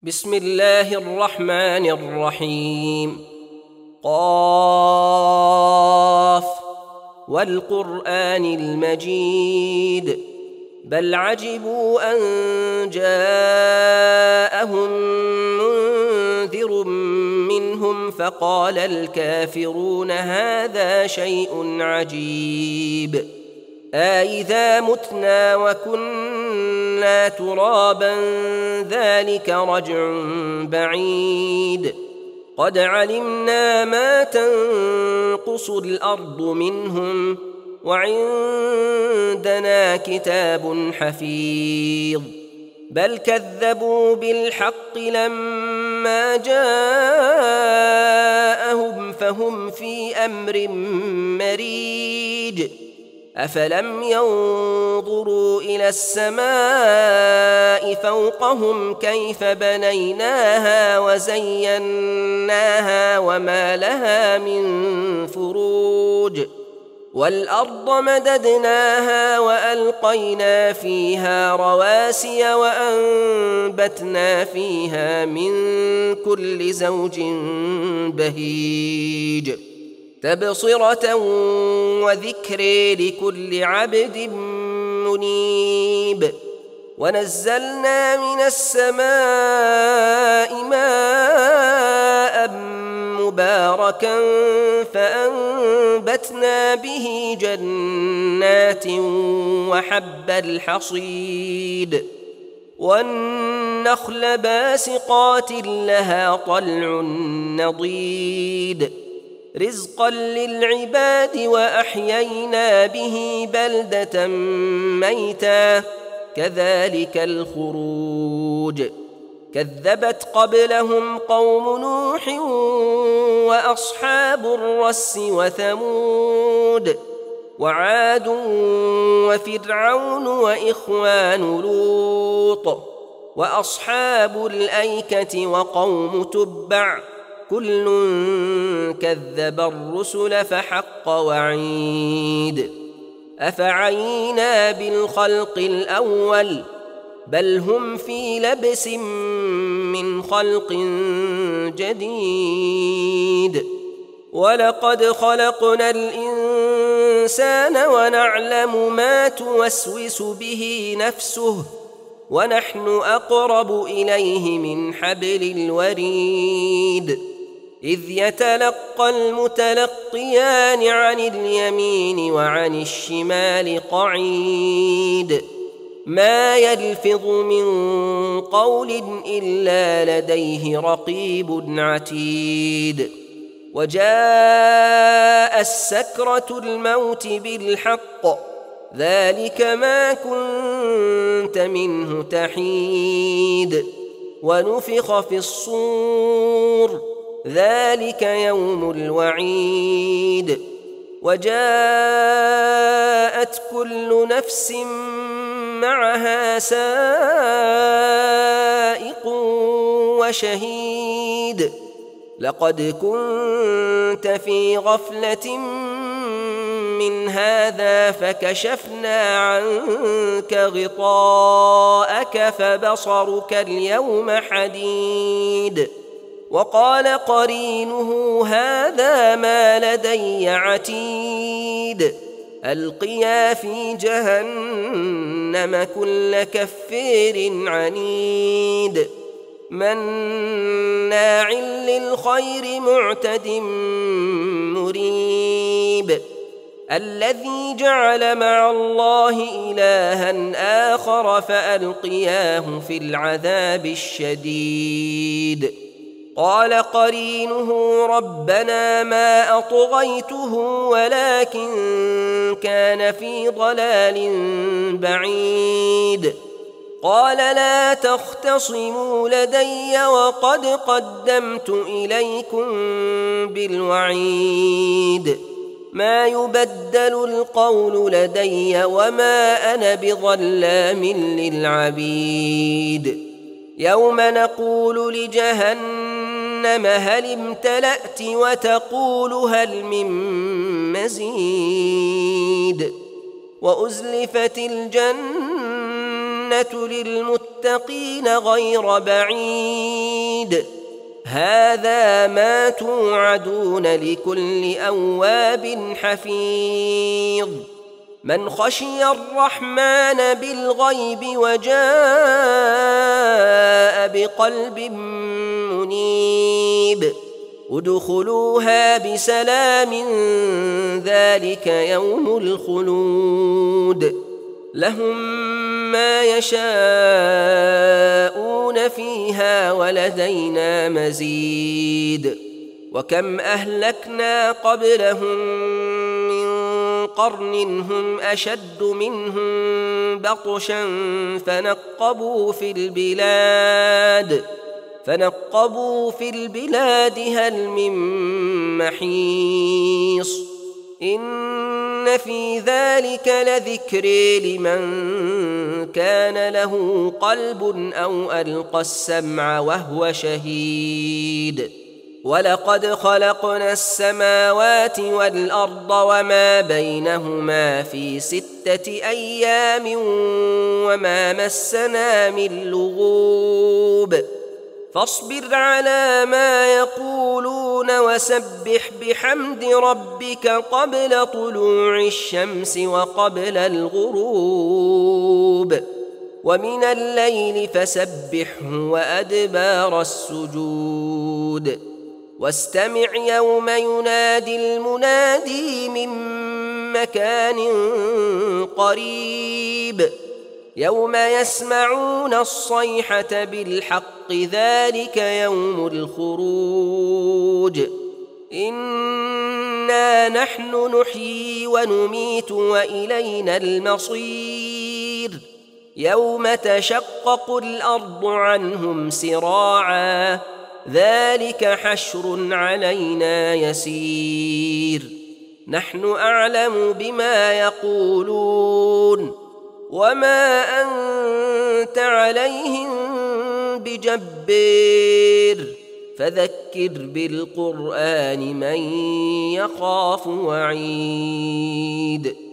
بسم الله الرحمن الرحيم. قاف والقرآن المجيد بل عجبوا أن جاءهم منذر منهم فقال الكافرون هذا شيء عجيب أإذا متنا وكنا ترابا ذلك رجع بعيد قد علمنا ما تنقص الأرض منهم وعندنا كتاب حفيظ بل كذبوا بالحق لما جاءهم فهم في أمر مريج أفلم ينظروا إلى السماء فوقهم كيف بنيناها وزيناها وما لها من فروج والأرض مددناها وألقينا فيها رواسي وأنبتنا فيها من كل زوج بهيج تبصرة وذكر لكل عبد منيب ونزلنا من السماء ماء مباركا فأنبتنا به جنات وحب الحصيد والنخل باسقات لها طلع نضيد رزقا للعباد وأحيينا به بلدة ميتا كذلك الخروج كذبت قبلهم قوم نوح وأصحاب الرس وثمود وعاد وفرعون وإخوان لوط وأصحاب الأيكة وقوم تبع كل كذب الرسل فحق وعيد أفعينا بالخلق الأول بل هم في لبس من خلق جديد ولقد خلقنا الإنسان ونعلم ما توسوس به نفسه ونحن أقرب إليه من حبل الوريد إذ يتلقى المتلقيان عن اليمين وعن الشمال قعيد ما يلفظ من قول إلا لديه رقيب عتيد وجاء السكرة الموت بالحق ذلك ما كنت منه تحيد ونفخ في الصور ذلك يوم الوعيد وجاءت كل نفس معها سائق وشهيد لقد كنت في غفلة من هذا فكشفنا عنك غطاءك فبصرك اليوم حديد وقال قرينه هذا ما لدي عتيد ألقيا في جهنم كل كفير عنيد مناع للخير معتد مريب الذي جعل مع الله إلها آخر فألقياه في العذاب الشديد قال قرينه ربنا ما أطغيته ولكن كان في ضلال بعيد قال لا تختصموا لدي وقد قدمت إليكم بالوعيد ما يبدل القول لدي وما أنا بظلام للعبيد يوم نقول لجهنم هل امتلأت وتقول هل من مزيد وأزلفت الجنة للمتقين غير بعيد هذا ما توعدون لكل أواب حفيظ من خشي الرحمن بالغيب وجاء بقلب منيب ادخلوها بسلام ذلك يوم الخلود لهم ما يشاءون فيها ولدينا مزيد وكم أهلكنا قبلهم من قرن هم أشد منهم بطشا فنقبوا في البلاد هل من محيص إن في ذلك لذكر لمن كان له قلب أو ألقى السمع وهو شهيد ولقد خلقنا السماوات والأرض وما بينهما في 6 أيام وما مسنا من لغوب فاصبر على ما يقولون وسبح بحمد ربك قبل طلوع الشمس وقبل الغروب ومن الليل فسبحه وأدبار السجود واستمع يوم ينادي المنادي من مكان قريب يوم يسمعون الصيحة بالحق ذلك يوم الخروج إنا نحن نحيي ونميت وإلينا المصير يوم تشقق الأرض عنهم سراعا ذلك حشر علينا يسير نحن أعلم بما يقولون وما أنت عليهم بجبار فذكر بالقرآن من يخاف وعيد